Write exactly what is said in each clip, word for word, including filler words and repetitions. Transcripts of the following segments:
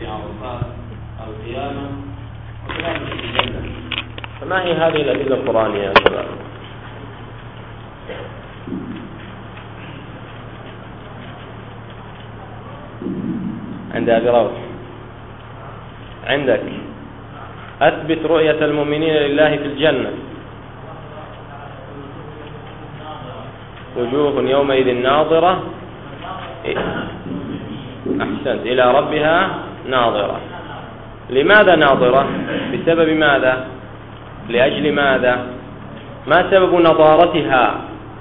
في عرفات القيامة وكذلك في الجنة. فما هي هذه الأدلة القرآنية يا شباب؟ عند أبي روح عندك أثبت رؤية المؤمنين لله في الجنة. وجوه يومئذ ناظرة أحسنت إلى ربها ناظرة. لماذا ناظرة؟ بسبب ماذا؟ لأجل ماذا؟ ما سبب نظارتها؟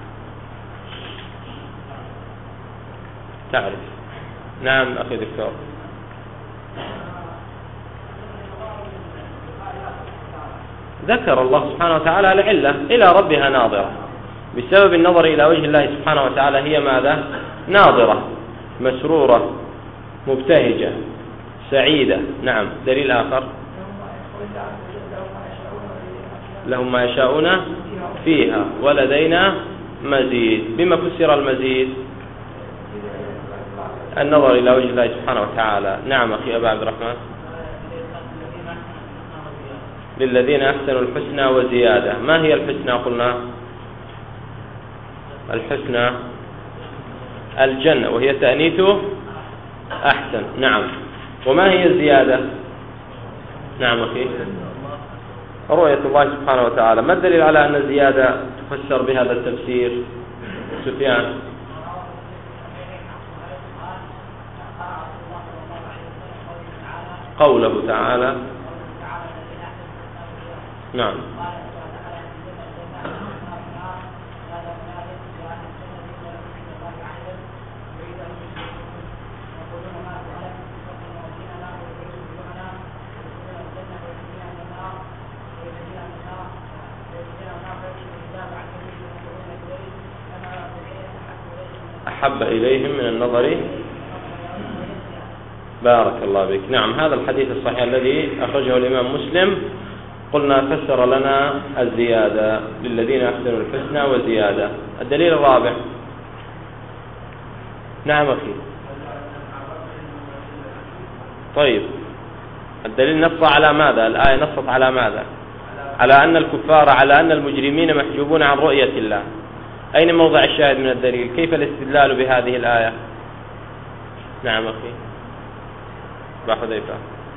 تعرف؟ نعم أخي دكتور. ذكر الله سبحانه وتعالى العلة إلى ربها ناظرة، بسبب النظر إلى وجه الله سبحانه وتعالى هي ماذا؟ ناظرة، مسرورة، مبتهجة، سعيدة. نعم. دليل آخر: لهم ما يشاءون فيها ولدينا مزيد. بما فسر المزيد؟ النظر إلى وجه الله سبحانه وتعالى. نعم أخي أبا عبد الرحمن. للذين أحسنوا الحسنى وزيادة. ما هي الحسنى قلنا؟ الحسنى الجنة، وهي تأنيث أحسن. نعم. وما هي الزيادة؟ نعم أخي. رؤية الله سبحانه وتعالى. ما الدليل على أن الزيادة تفسر بهذا التفسير؟ سفيان. قوله تعالى. نعم. أحب إليهم من النظر. بارك الله بك. نعم. هذا الحديث الصحيح الذي أخرجه الإمام مسلم قلنا فسر لنا الزيادة: للذين أحسنوا الحسنى وزيادة. الدليل الرابع. نعم أخي. طيب، الدليل نص على ماذا؟ الآية نصت على ماذا؟ على أن الكفار، على أن المجرمين محجوبون عن رؤية الله. أين موضع الشاهد من الدليل؟ كيف الاستدلال بهذه الآية؟ نعم أخي أبا حذيفة.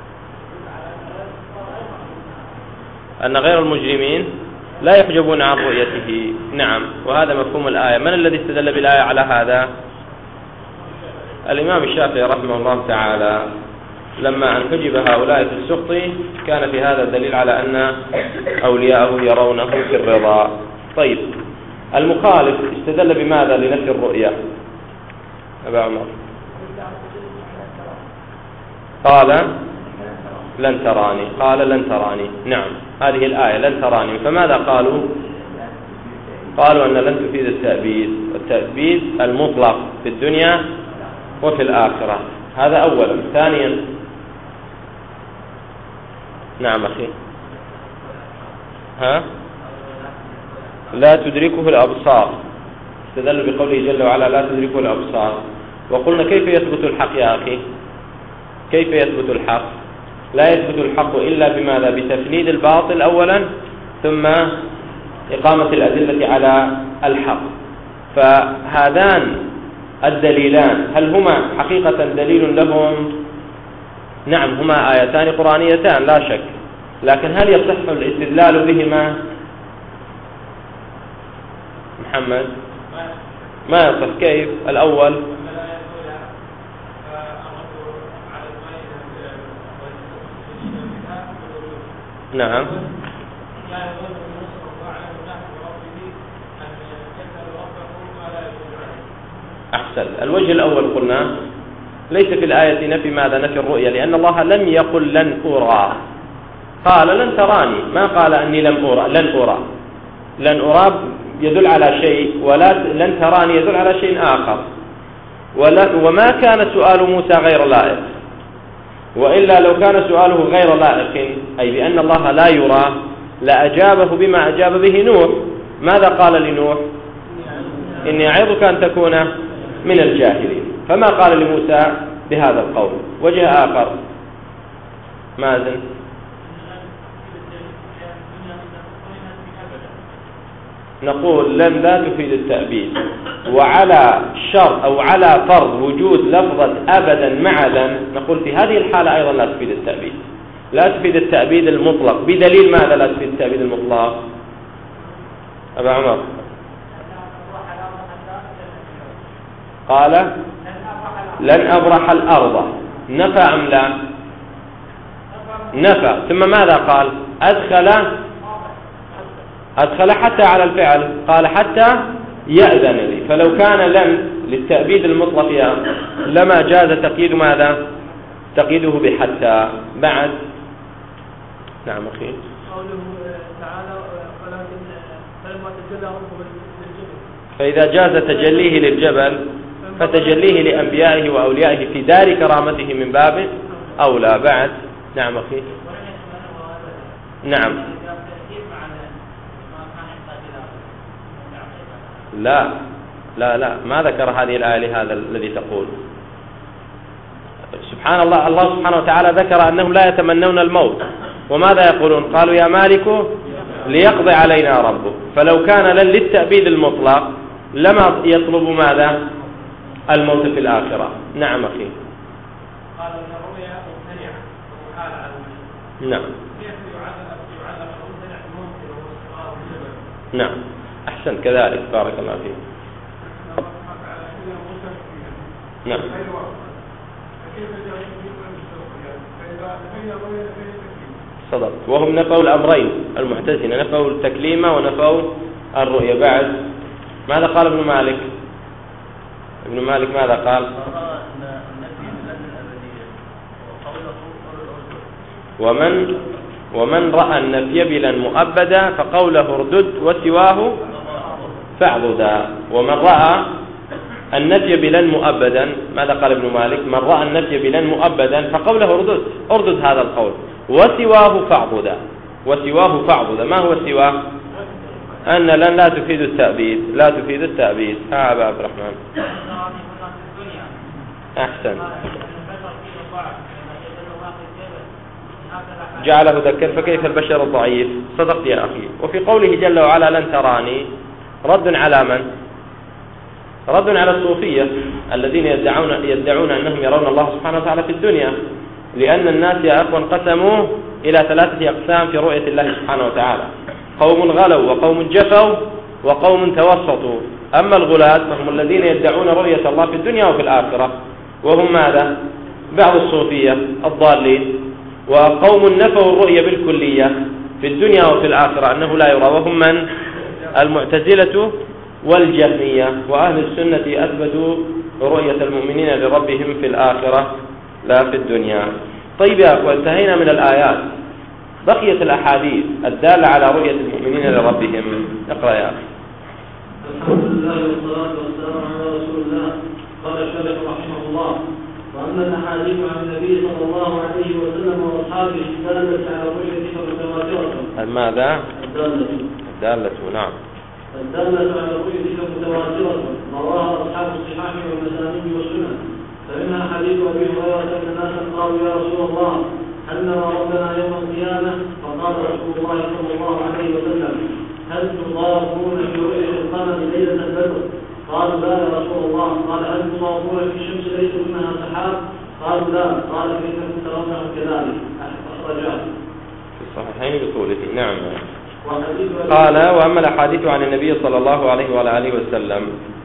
أن غير المجرمين لا يحجبون عن رؤيته. نعم. وهذا مفهوم الآية. من الذي استدل بالآية على هذا؟ الإمام الشافعي رحمه الله تعالى. لما أن حجب هؤلاء في السخط كان في هذا الدليل على أن أولياءه يرونه في الرضا. طيب، المخالف استدل بماذا لنفي الرؤية؟ أبا عمر. قال لن تراني. قال لن تراني. نعم. هذه الآية لن تراني. فماذا قالوا؟ قالوا أن لن تفيد التأبيد، والتأبيد المطلق في الدنيا وفي الآخرة. هذا أولا. ثانيا. نعم أخي. ها؟ لا تدركه الأبصار. استدلوا بقوله جل وعلا: لا تدركه الأبصار. وقلنا كيف يثبت الحق يا أخي؟ كيف يثبت الحق؟ لا يثبت الحق إلا بماذا؟ بتفنيد الباطل أولا، ثم إقامة الأدلة على الحق. فهذان الدليلان هل هما حقيقة دليل لهم؟ نعم، هما آيتان قرآنيتان لا شك، لكن هل يصح الاستدلال بهما؟ محمد. ما يصح. كيف؟ الأول. نعم. أحسن. الوجه الأول قلنا ليس في الآية نفي ماذا؟ نفي الرؤية، لأن الله لم يقل لن أرى، قال لن تراني، ما قال أني لم أرى. لن أرى لن أرى يدل على شيء، ولا لن تراني يدل على شيء آخر. وما كان سؤال موسى غير لائق، وإلا لو كان سؤاله غير لائق أي بأن الله لا يرى لأجابه بما أجاب به نوح. ماذا قال لنوح؟ إني أعظك أن تكون من الجاهلين. فما قال لموسى بهذا القول. وجه آخر. مازن. نقول لن لا تفيد التأبيد، وعلى شرط أو على فرض وجود لفظة أبدا مع لن نقول في هذه الحالة أيضا لا تفيد التأبيد، لا تفيد التأبيد المطلق. بدليل ماذا لا تفيد التأبيد المطلق؟ أبا عمر قال لن أبرح الأرض، نفى أم لا؟ نفى. ثم ماذا قال؟ أدخل أدخل حتى على الفعل، قال حتى يأذن لي. فلو كان لن للتأبيد المطلق لما جاز تقييد ماذا؟ تقييده بحتى. بعد نعم أخي. قوله تعالى فلما تجلى ربه للجبل، فإذا جاز تجليه للجبل فتجليه لأنبيائه وأوليائه في دار كرامته من باب أولى. بعد نعم أخي. نعم. لا لا لا ما ذكر هذه الآية لهذا الذي تقول. سبحان الله، الله سبحانه وتعالى ذكر أنهم لا يتمنون الموت، وماذا يقولون؟ قالوا يا مالك ليقضي علينا ربه. فلو كان لن للتأبيد المطلق لما يطلب ماذا؟ الموت في الآخرة. نعم أخي. قال إن الرؤيا ممتنعة ومحال على المشرك. نعم. كيف يعلم يعلم الممتنع الممكن واستقرار الجبل؟ نعم أحسن كذلك، بارك الله فيك. نعم. صدق. وهم نفوا الأمرين، المعتزلة نفوا التكليم ونفوا الرؤية. بعد ماذا قال ابن مالك؟ ابن مالك ماذا قال؟ ومن ومن رأى النفي بلا مؤبدا فقوله اردد وسواه فاعضدا. ومن رأى النفي بلا مؤبدا ماذا قال ابن مالك؟ من رأى النفي بلا مؤبدا فقوله اردد اردد هذا القول وسواه فاعضدا. وسواه فاعضدا، ما هو سواه؟ أن لن لا تفيد التأبيد، لا تفيد التأبيد. ها أبا عبد الرحمن. أحسن. جعله ذكر فكيف البشر الضعيف. صدقت يا أخي. وفي قوله جل وعلا لن تراني رد على من؟ رد على الصوفية الذين يدعون, يدعون أنهم يرون الله سبحانه وتعالى في الدنيا، لأن الناس يا أخوان انقسموا إلى ثلاثة أقسام في رؤية الله سبحانه وتعالى: قوم غلوا وقوم جفوا وقوم توسطوا. أما الغلاة فهم الذين يدعون رؤية الله في الدنيا وفي الآخرة، وهم ماذا؟ بعض الصوفية الضالين. وقوم نفوا الرؤية بالكلية في الدنيا وفي الآخرة أنه لا يرى، وهم من؟ المعتزلة والجهمية. وأهل السنة أثبتوا رؤية المؤمنين لربهم في الآخرة لا في الدنيا. طيب يا أخوة، انتهينا من الآيات، بقيت الأحاديث الدالة على رؤية المؤمنين لربهم. اقرأ يا أخي. الحمد لله والصلاة والسلام على رسول الله. قال الشارح رحمه الله: وأما الأحاديث عن النبي صلى الله عليه وسلم وأصحابه الدالة على رؤية فمتواترة. ماذا؟ الدالة الدالة نعم. الدالة على رؤية فمتواترة رواها أصحاب الصحاح والمسانيد والسنن، فمنها حديث أبي هريرة أن ناسا قالوا يا رسول الله هل نرى ربنا يوم القيامة؟ فقال رسول الله صلى الله عليه وسلم: هل تضافون في رؤية القمر ليلة البدر؟ قالوا لا يا رسول الله. قال: هل تضافون في الشمس ليس منها سحاب؟ قالوا لا. قال: فإنكم ترونه كذلك. أخرجاه في الصحيحين بطوله. نعم. قال: وأما الأحاديث عن النبي صلى الله عليه وعلى آله وسلم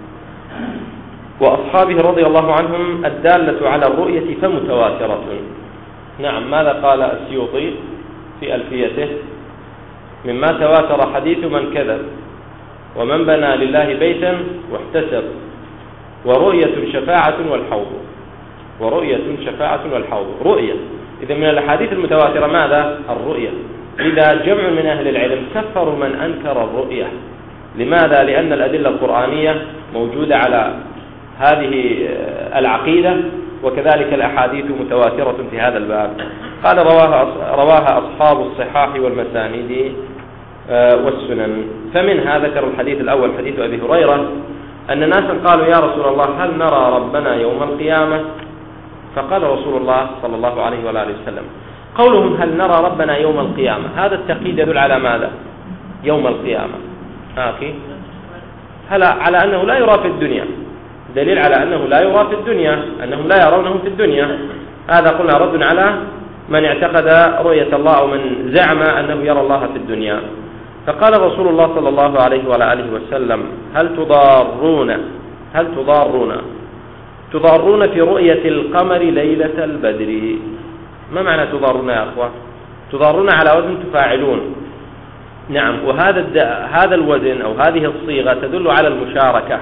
وأصحابه رضي الله عنهم الدالة على الرؤية فمتواترة. نعم. ماذا قال السيوطي في ألفيته؟ مما تواتر حديث من كذب ومن بنى لله بيتا واحتسب ورؤية شفاعة والحوض. ورؤية شفاعة والحوض رؤية. إذا من الأحاديث المتواترة ماذا؟ الرؤية. إذا جمع من أهل العلم كفروا من أنكر الرؤية. لماذا؟ لأن الأدلة القرآنية موجودة على هذه العقيدة، وكذلك الأحاديث متواترة في هذا الباب. قال: رواها رواها أصحاب الصحاح والمسانيد والسنن. فمنها ذكر الحديث الأول حديث أبي هريرة أن ناسا قالوا يا رسول الله هل نرى ربنا يوم القيامة؟ فقال رسول الله صلى الله عليه وآله وسلم: قولهم هل نرى ربنا يوم القيامة، هذا التقييد يدل على ماذا؟ يوم القيامة. آخي هل على أنه لا يرى في الدنيا، دليل على أنه لا يرى في الدنيا، أنهم لا يرونه في الدنيا. هذا قلنا رد على من اعتقد رؤية الله أو من زعم أنه يرى الله في الدنيا. فقال رسول الله صلى الله عليه وعلى آله وسلم هل تضارون هل تضارون تضارون في رؤية القمر ليلة البدر. ما معنى تضارون يا أخوة؟ تضارون على وزن تفاعلون. نعم، وهذا هذا الوزن أو هذه الصيغة تدل على المشاركة،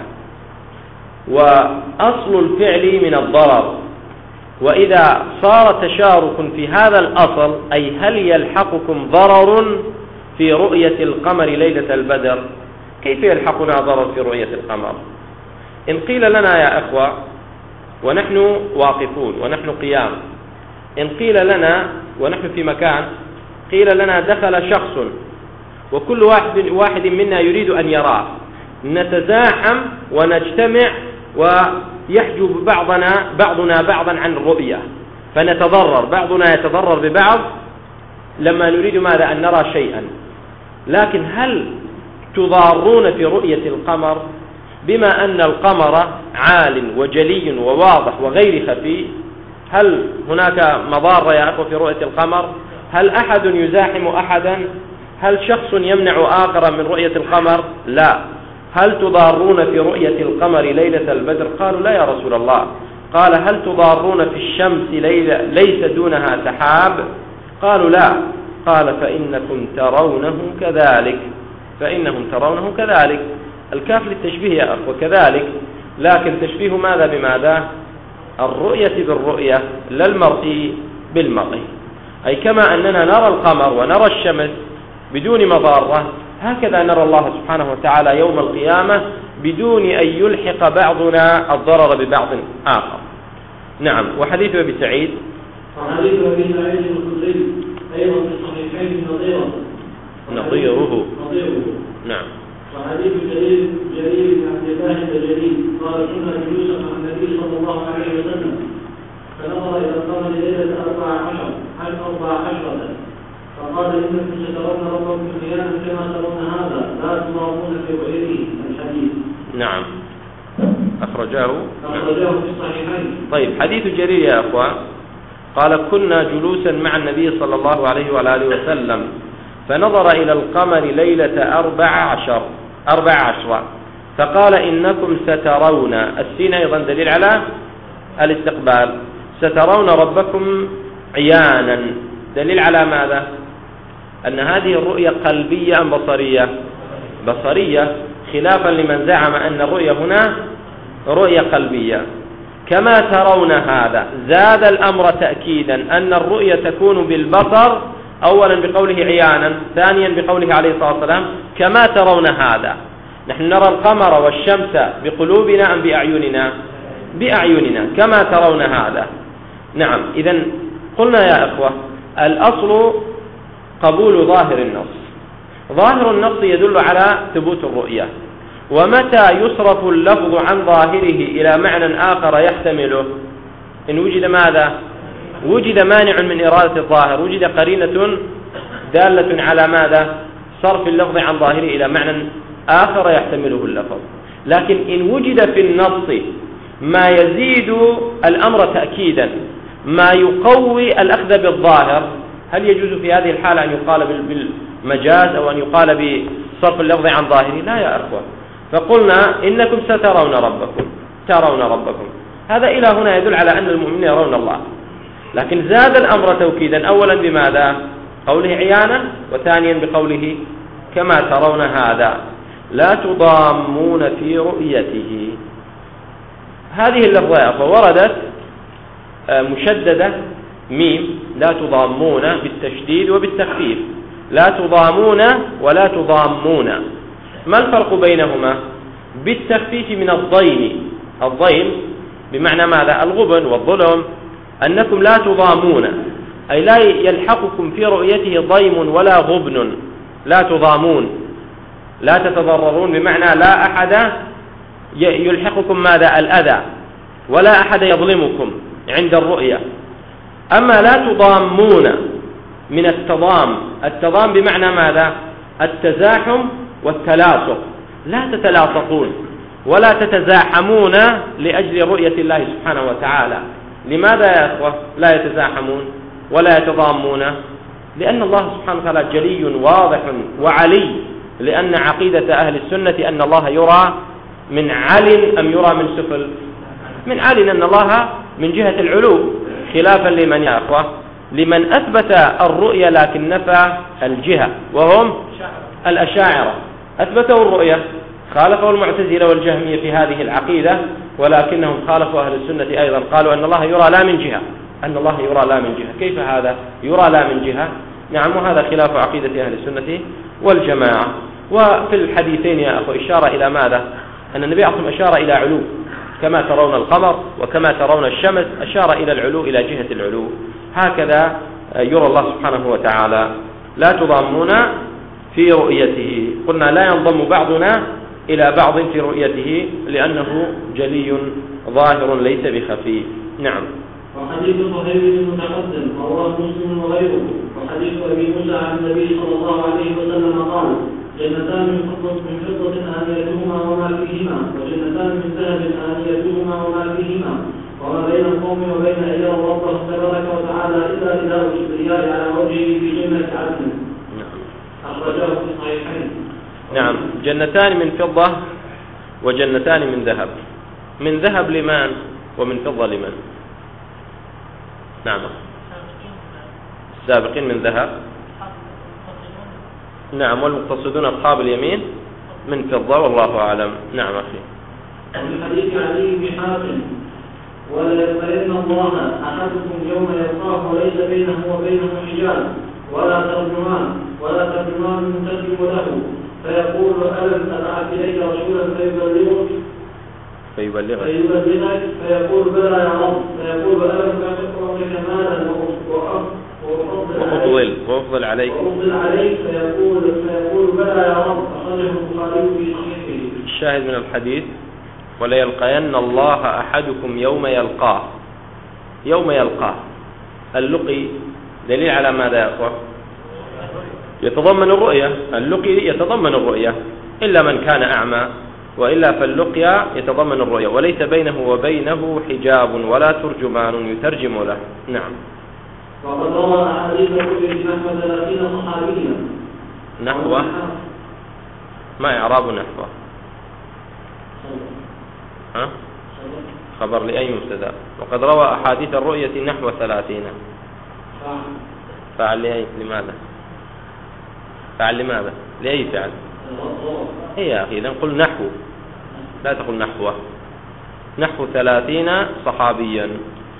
وأصل الفعل من الضرر، وإذا صار تشارك في هذا الأصل أي هل يلحقكم ضرر في رؤية القمر ليلة البدر، كيف يلحقنا ضرر في رؤية القمر؟ إن قيل لنا يا أخوة ونحن واقفون ونحن قيام، إن قيل لنا ونحن في مكان، قيل لنا دخل شخص وكل واحد, واحد منا يريد أن يراه، نتزاحم ونجتمع ويحجب بعضنا بعضنا بعضا عن الرؤية، فنتضرر، بعضنا يتضرر ببعض لما نريد ماذا؟ أن نرى شيئا. لكن هل تضارون في رؤية القمر بما أن القمر عال وجلي وواضح وغير خفي؟ هل هناك مضار يا أخوة في رؤية القمر؟ هل أحد يزاحم أحدا؟ هل شخص يمنع آخر من رؤية القمر؟ لا. هل تضارون في رؤية القمر ليلة البدر؟ قالوا لا يا رسول الله. قال هل تضارون في الشمس ليلة ليس دونها سحاب؟ قالوا لا. قال فإنكم ترونه كذلك، فإنهم ترونه كذلك. الكاف للتشبيه يا أخوة كذلك، لكن تشبيه ماذا بماذا؟ الرؤية بالرؤية لا المرئي بالمرئي، أي كما أننا نرى القمر ونرى الشمس بدون مضارة، هكذا نرى الله سبحانه وتعالى يوم القيامة بدون أن يلحق بعضنا الضرر ببعض آخر. نعم. وحديث أبي سعيد وحديث أبي سعيد الخدري أيضا في الصحيحين نظيره نظيره نظيره نعم. وحديث جرير جرير بن عبد الله البجلي قال كنا جلوسا مع النبي صلى الله عليه وسلم فنظر إلى القمر ليلة أربع عشر أربع عشرة فقال إنكم سترون ربكم قياما كما ترون هذا لا تضامون في رؤيته. الحديث نعم أخرجاه أخرجاه في الصحيحين. طيب حديث جرير يا أخوة قال كنا جلوسا مع النبي صلى الله عليه وآله وسلم فنظر إلى القمر ليلة أربع عشر أربع عشرة فقال إنكم سترون، السين أيضا دليل على الاستقبال، سترون ربكم عيانا، دليل على ماذا؟ أن هذه الرؤية قلبية أم بصرية؟ بصرية، خلافا لمن زعم أن الرؤية هنا رؤية قلبية. كما ترون هذا زاد الأمر تأكيدا أن الرؤية تكون بالبصر، أولا بقوله عيانا، ثانيا بقوله عليه الصلاة والسلام كما ترون هذا. نحن نرى القمر والشمس بقلوبنا أم بأعيننا؟ بأعيننا كما ترون هذا. نعم. إذن قلنا يا أخوة الأصل قبول ظاهر النص، ظاهر النص يدل على ثبوت الرؤية، ومتى يصرف اللفظ عن ظاهره إلى معنى آخر يحتمله إن وجد ماذا؟ وجد مانع من إرادة الظاهر، وجد قرينة دالة على ماذا؟ صرف اللفظ عن ظاهره إلى معنى آخر يحتمله اللفظ. لكن إن وجد في النص ما يزيد الأمر تأكيدا، ما يقوي الأخذ بالظاهر، هل يجوز في هذه الحالة أن يقال بالمجاز أو أن يقال بصرف اللفظ عن ظاهره؟ لا يا أخوة. فقلنا إنكم سترون ربكم، ترون ربكم، هذا إلى هنا يدل على أن المؤمنين يرون الله، لكن زاد الأمر توكيدا، أولا بماذا؟ قوله عيانا، وثانيا بقوله كما ترون هذا لا تضامون في رؤيته. هذه اللفظة يا أخوة وردت مشددة ميم، لا تضامون بالتشديد وبالتخفيف، لا تضامون ولا تضامون. ما الفرق بينهما؟ بالتخفيف من الضيم، الضيم بمعنى ماذا؟ الغبن والظلم، أنكم لا تضامون أي لا يلحقكم في رؤيته ضيم ولا غبن، لا تضامون، لا تتضررون، بمعنى لا أحد يلحقكم ماذا؟ الأذى، ولا أحد يظلمكم عند الرؤية. أما لا تضامون من التضام. التضام بمعنى ماذا؟ التزاحم والتلاصق، لا تتلاصقون ولا تتزاحمون لأجل رؤية الله سبحانه وتعالى. لماذا يا أخوة لا يتزاحمون ولا يتضامون؟ لأن الله سبحانه وتعالى جلي واضح وعلي، لأن عقيدة أهل السنة أن الله يرى من عل أم يرى من سفل؟ من عل، أن الله من جهة العلو، خلافا لمن يا أخوة؟ لمن أثبت الرؤية لكن نفى الجهة، وهم الأشاعرة. أثبتوا الرؤية، خالفوا المعتزلة والجهمية في هذه العقيدة، ولكنهم خالفوا أهل السنة أيضا، قالوا أن الله يرى لا من جهة، أن الله يرى لا من جهة. كيف هذا؟ يرى لا من جهة؟ نعم، وهذا خلاف عقيدة أهل السنة والجماعة. وفي الحديثين يا أخو إشارة إلى ماذا؟ أن النبي عليه الصلاة والسلام أشار إلى علو، كما ترون القمر وكما ترون الشمس، أشار إلى العلو، إلى جهة العلو. هكذا يرى الله سبحانه وتعالى. لا تضامون في رؤيته، قلنا لا ينضم بعضنا إلى بعض في رؤيته لأنه جلي ظاهر ليس بخفي. نعم. وحديث صهيب المتقدم رواه مسلم وغيره. وحديث أبي موسى عن النبي صلى الله عليه وسلم قال: جنتان من فضة من فضة آنيتهما وما فيهما، وجنتان من ذهب آنيتهما وما فيهما، وما بين القوم وبين أن يروا ربهم تبارك وتعالى إلا إله الكبرياء على وجهه في جنة عدن. أخرجه في الصحيحين. نعم، جنتان من فضة وجنتان من ذهب. من ذهب لمن ومن فضة لمن؟ نعم، السابقين من ذهب. نعم، والمقتصدون أصحاب اليمين من فضة، والله أعلم. نعم أخي. ومن حديث علي بن حاتم: وليطمئن الله أحدكم يوم يلقاه وليس بينه وبينه حجاب ولا ترجمان ولا ترجمان ترجم له، فيقول: ألم أبعث إليك رسولا فيبلغك فيبلغك فيبلغك فيقول: بلى يا رب. فيقول: ألم أعطيك مالا وأفضل وأفضل عليك وأفضل عليك فيقول فيقول بلى يا رب. أخرجه البخاري في صحيحه. الشاهد من الحديث: وليلقين الله أحدكم يوم يلقاه. يوم يلقاه، اللقي دليل على ماذا يا أخوة؟ يتضمن الرؤية. اللقي يتضمن الرؤية إلا من كان أعمى، وإلا فاللقيا يتضمن الرؤية، وليس بينه وبينه حجاب ولا ترجمان يترجم له. نعم. وقد روى أحاديث الرؤيا نحو ثلاثين صحابيا. نحو ما إعراب نحو؟ ها؟ خبر لأي مبتدأ. وقد روى أحاديث الرؤية نحو ثلاثين. فعل لأي؟ لماذا؟ فعل لماذا؟ لأي فعل؟ هي يا أخي، إذن قل نحو، لا تقل نحوه. نحو ثلاثين صحابيا.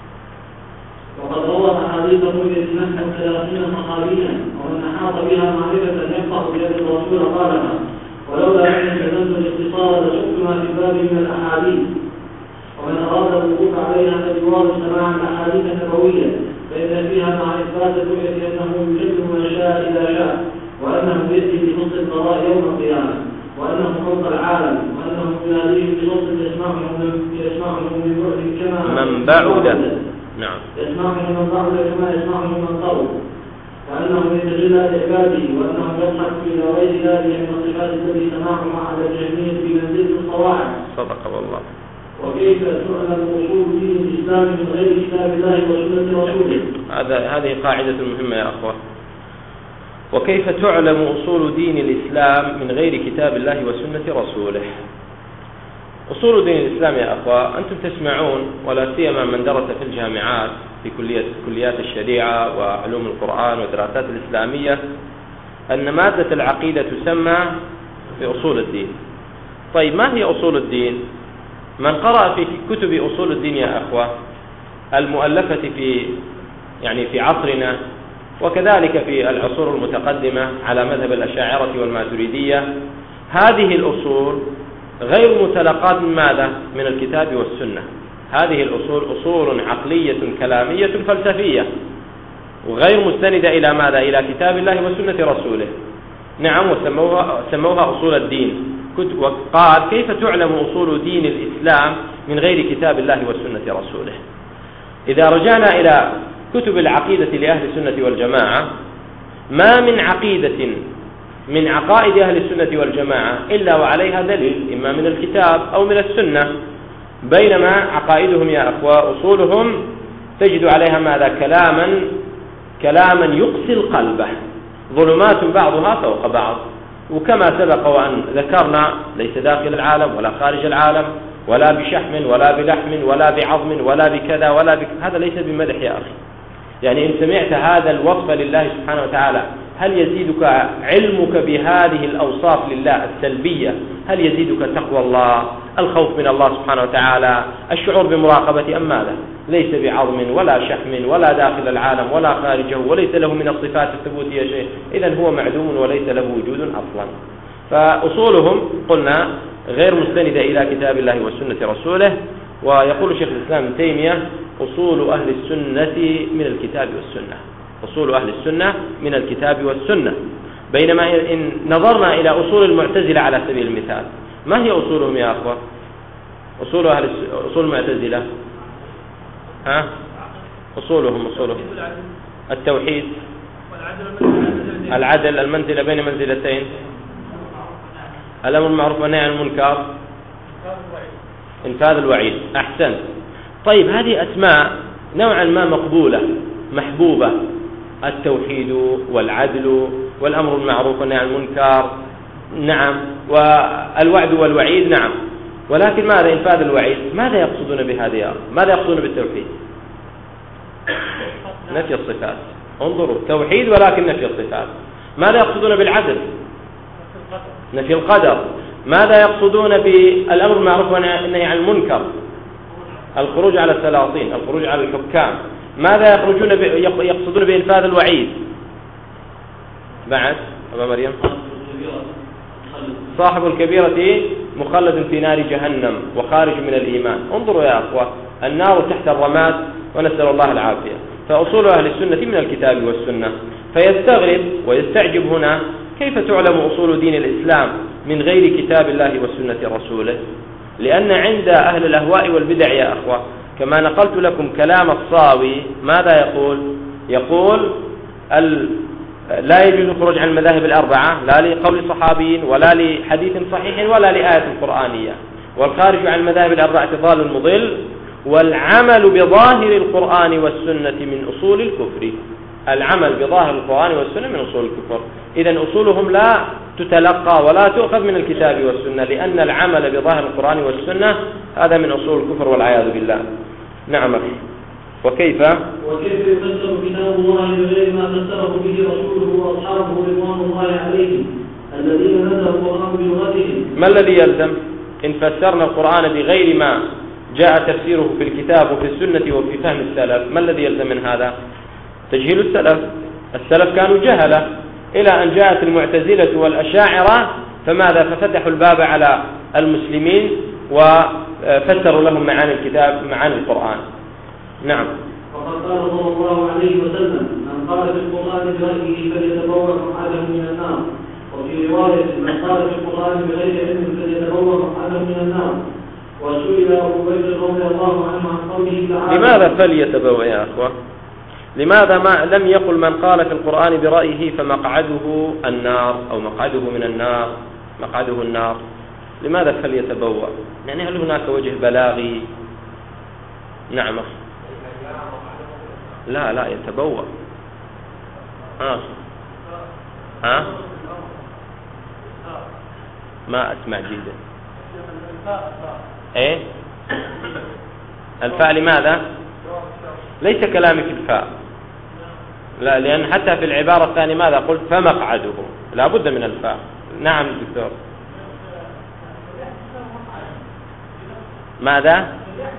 وقد روى أحاديث الرؤيا نحو ثلاثين صحابيا، ومن أحاط بها معرفة يفقه بيد الرسول قالها، ولولا أن التزمت الاختصار لسقتها في باب من الأحاديث. ومن أراد الوقوف عليها فليواظب سماع الأحاديث النبوية، فإن فيها مع إثبات الرؤية أنه يجد من شاء إلى شاء، وأنه يأتي بفصل القضاء يوم القيامة، وأنه فوق العالم، وأنه يناديه بصوت يسمعه من بعد كما من بعد. نعم. يسمعه من بعد كما يسمعه من قرب، وأنه يتجلى لعباده، وأنه يضحك إلى غير ذلك من الصفات التي سماعها على الجهمية في منزلة الصواعق. صدق والله. وكيف تعلم أصول دين الإسلام من غير كتاب الله وسنة رسوله؟ هذا هذه قاعدة مهمة يا أخوة. وكيف تعلم أصول دين الإسلام من غير كتاب الله وسنة رسوله؟ أصول دين الإسلام يا أخوة، أنتم تسمعون، ولا سيما من درس في الجامعات في كلية كليات الشريعة وعلوم القرآن والدراسات الإسلامية، أن مادة العقيدة تسمى بأصول الدين. طيب، ما هي أصول الدين؟ من قرأ في كتب أصول الدين يا أخوة المؤلفة في يعني في عصرنا، وكذلك في العصور المتقدمة على مذهب الأشاعرة والماتريدية، هذه الأصول غير متلقاة من ماذا؟ من الكتاب والسنة. هذه الأصول أصول عقلية كلامية فلسفية، وغير مستندة إلى ماذا؟ إلى كتاب الله وسنة رسوله. نعم، وسموها سموها أصول الدين. وقال: كيف تعلم أصول دين الإسلام من غير كتاب الله وسنة رسوله؟ إذا رجعنا إلى كتب العقيدة لأهل السنة والجماعة ما من عقيدة من عقائد أهل السنة والجماعة إلا وعليها دليل، إما من الكتاب أو من السنة. بينما عقائدهم يا أخوة أصولهم تجد عليها ماذا؟ كلاما كلاما يقسي القلب، ظلمات بعضها فوق بعض. وكما سبق وأن ذكرنا ليس داخل العالم ولا خارج العالم، ولا بشحم ولا بلحم ولا بعظم ولا بكذا ولا بك... هذا ليس بمدح يا أخي. يعني إن سمعت هذا الوصف لله سبحانه وتعالى هل يزيدك علمك بهذه الأوصاف لله السلبية؟ هل يزيدك تقوى الله، الخوف من الله سبحانه وتعالى، الشعور بمراقبة، أم ماذا؟ ليس بعظم ولا شحم ولا داخل العالم ولا خارجه، وليس له من الصفات الثبوتية شيء، إذن هو معدوم وليس له وجود أصلا. فأصولهم قلنا غير مستندة إلى كتاب الله وسنة رسوله. ويقول شيخ الإسلام ابن تيمية أصول أهل السنة من الكتاب والسنة، أصول أهل السنة من الكتاب والسنة. بينما إن نظرنا إلى أصول المعتزلة على سبيل المثال، ما هي أصولهم يا أخوة؟ أصول أهل أصول المعتزلة ها؟ أصولهم أصولهم التوحيد، العدل، المنزلة بين منزلتين، الأمر بالمعروف والنهي عن المنكر، إنفاذ الوعيد. أحسن. طيب هذه أسماء نوعا ما مقبولة محبوبة، التوحيد والعدل والأمر بالمعروف والنهي عن المنكر، نعم، والوعد والوعيد، نعم. ولكن ماذا إنفاذ الوعيد؟ ماذا يقصدون بهذه؟ ماذا يقصدون بالتوحيد؟ نفي الصفات. انظروا، توحيد ولكن نفي الصفات. ماذا يقصدون بالعدل؟ نفي القدر. ماذا يقصدون بالأمر بالمعروف والنهي عن المنكر؟ الخروج على السلاطين، الخروج على الحكام. ماذا يخرجون ب... يقصدون بإنفاذ الوعيد؟ بعد أبا مريم صاحب الكبيرة مخلد في نار جهنم وخارج من الإيمان. انظروا يا أخوة، النار تحت الرماد ونسأل الله العافية. فأصول أهل السنة من الكتاب والسنة. فيستغرب ويستعجب هنا كيف تعلم أصول دين الإسلام من غير كتاب الله وسنة رسوله؟ لأن عند أهل الأهواء والبدع يا أخوة كما نقلت لكم كلام الصاوي ماذا يقول؟ يقول ال... لا يجوز الخروج عن المذاهب الأربعة، لا لقول صحابي ولا لحديث صحيح ولا لآية قرآنية، والخارج عن المذاهب الأربعة ضال مضل، والعمل بظاهر القرآن والسنة من أصول الكفر. العمل بظاهر القرآن والسنة من أصول الكفر. إذن أصولهم لا تتلقى ولا تؤخذ من الكتاب والسنة، لأن العمل بظاهر القرآن والسنة هذا من أصول الكفر والعياذ بالله. نعم. وكيف وكيف يفسر كتاب الله بغير ما فسره به رسوله وأصحابه رضوان الله عليهم الذين نزلوا القرآن بلغتهم؟ ما الذي يلزم إن فسرنا القرآن بغير ما جاء تفسيره في الكتاب وفي السنة وفي فهم السلف؟ ما الذي يلزم من هذا؟ تجهيل السلف. السلف كانوا جهلة إلى أن جاءت المعتزلة والأشاعرة فماذا؟ ففتحوا الباب على المسلمين وفسروا لهم معاني الكتاب معاني القرآن. نعم. وقد قال صلى الله عليه وسلم من قال في القرآن برأيه فليتبوأ مقعده من النار، وفي رواية من قال في القرآن بغير علم فليتبوأ مقعده من النار. وسئل أبو بكر رضي الله عنه عن قوله تعالى لماذا فليتبوأ يا أخوة؟ لماذا ما لم يقل من قال في القرآن برأيه فمقعده النار أو مقعده من النار مقعده النار؟ لماذا فليتبوأ؟ يعني هل هناك وجه بلاغي؟ نعم. لا لا يتبوأ. ها ها ما أسمع جيدا. ايه الفاء لماذا؟ ليس كلامي في الفاء، لا، لأن حتى في العبارة الثانية ماذا قلت؟ فمقعده، لا بد من الفاء. نعم دكتور. ماذا؟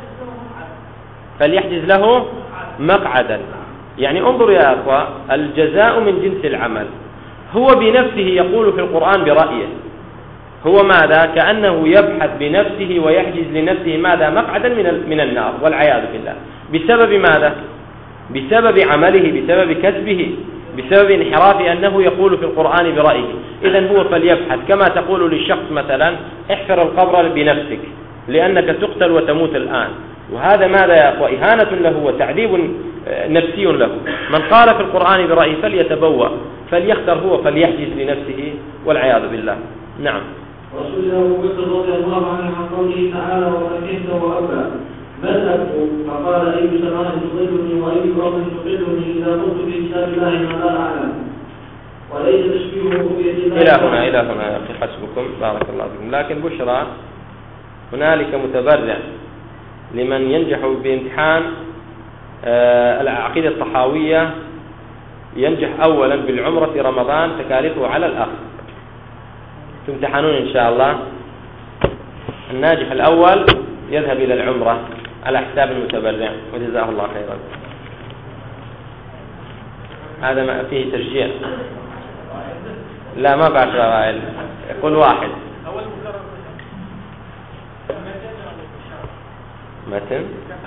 فليحجز له مقعدا. يعني انظر يا أخوة، الجزاء من جنس العمل. هو بنفسه يقول في القرآن برأيه، هو ماذا؟ كأنه يبحث بنفسه ويحجز لنفسه ماذا؟ مقعدا من من النار والعياذ بالله. بسبب ماذا؟ بسبب عمله، بسبب كسبه، بسبب انحرافه، أنه يقول في القرآن برأيه. إذن هو فليبحث، كما تقول للشخص مثلا احفر القبر بنفسك لأنك تقتل وتموت الآن. وهذا ماذا يا أخوة؟ إهانة له وتعذيب نفسي له. من قال في القرآن برأيه فليتبوأ فليختر هو، فليحجز لنفسه والعياذ بالله. نعم. وسئل أبو بكر رضي الله عنه عن قوله تعالى ومكنت وأبى ما الأب؟ فقال أي سماء تضلني وأي أرض تقلني إذا قلت في كتاب الله ما لا أعلم، وليس تشبيهه رؤية الله. إلى هنا إلى هنا يا أخي حسبكم، بارك الله فيكم. لكن بشرى، هنالك متبرع لمن ينجح بامتحان آه العقيدة الطحاوية، ينجح أولا بالعمرة في رمضان، تكاليفه على الأخ. تمتحنون إن شاء الله. الناجح الأول يذهب إلى العمرة على حساب المتبرع، وجزاه الله خيرا. هذا ما فيه تشجيع. لا ما بعد رائل، يقول واحد. متن.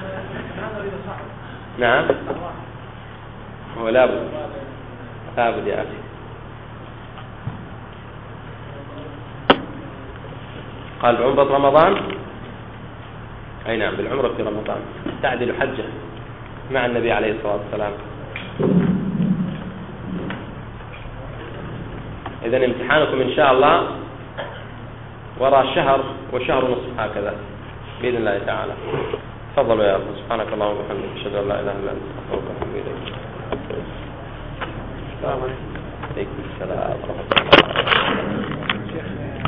نعم. هو لابد لابد يا أخي. قال بعمرة رمضان، أي نعم بالعمرة في رمضان تعدل حجة مع النبي عليه الصلاة والسلام. إذن امتحانكم إن شاء الله وراء شهر وشهر ونصف هكذا بإذن الله تعالى. تفضلوا يا أخي. سبحانك اللهم وبحمدك، أشهد أن لا إله إلا أنت، أستغفرك وأتوب إليك. السلام عليكم. وعليكم السلام ورحمة الله.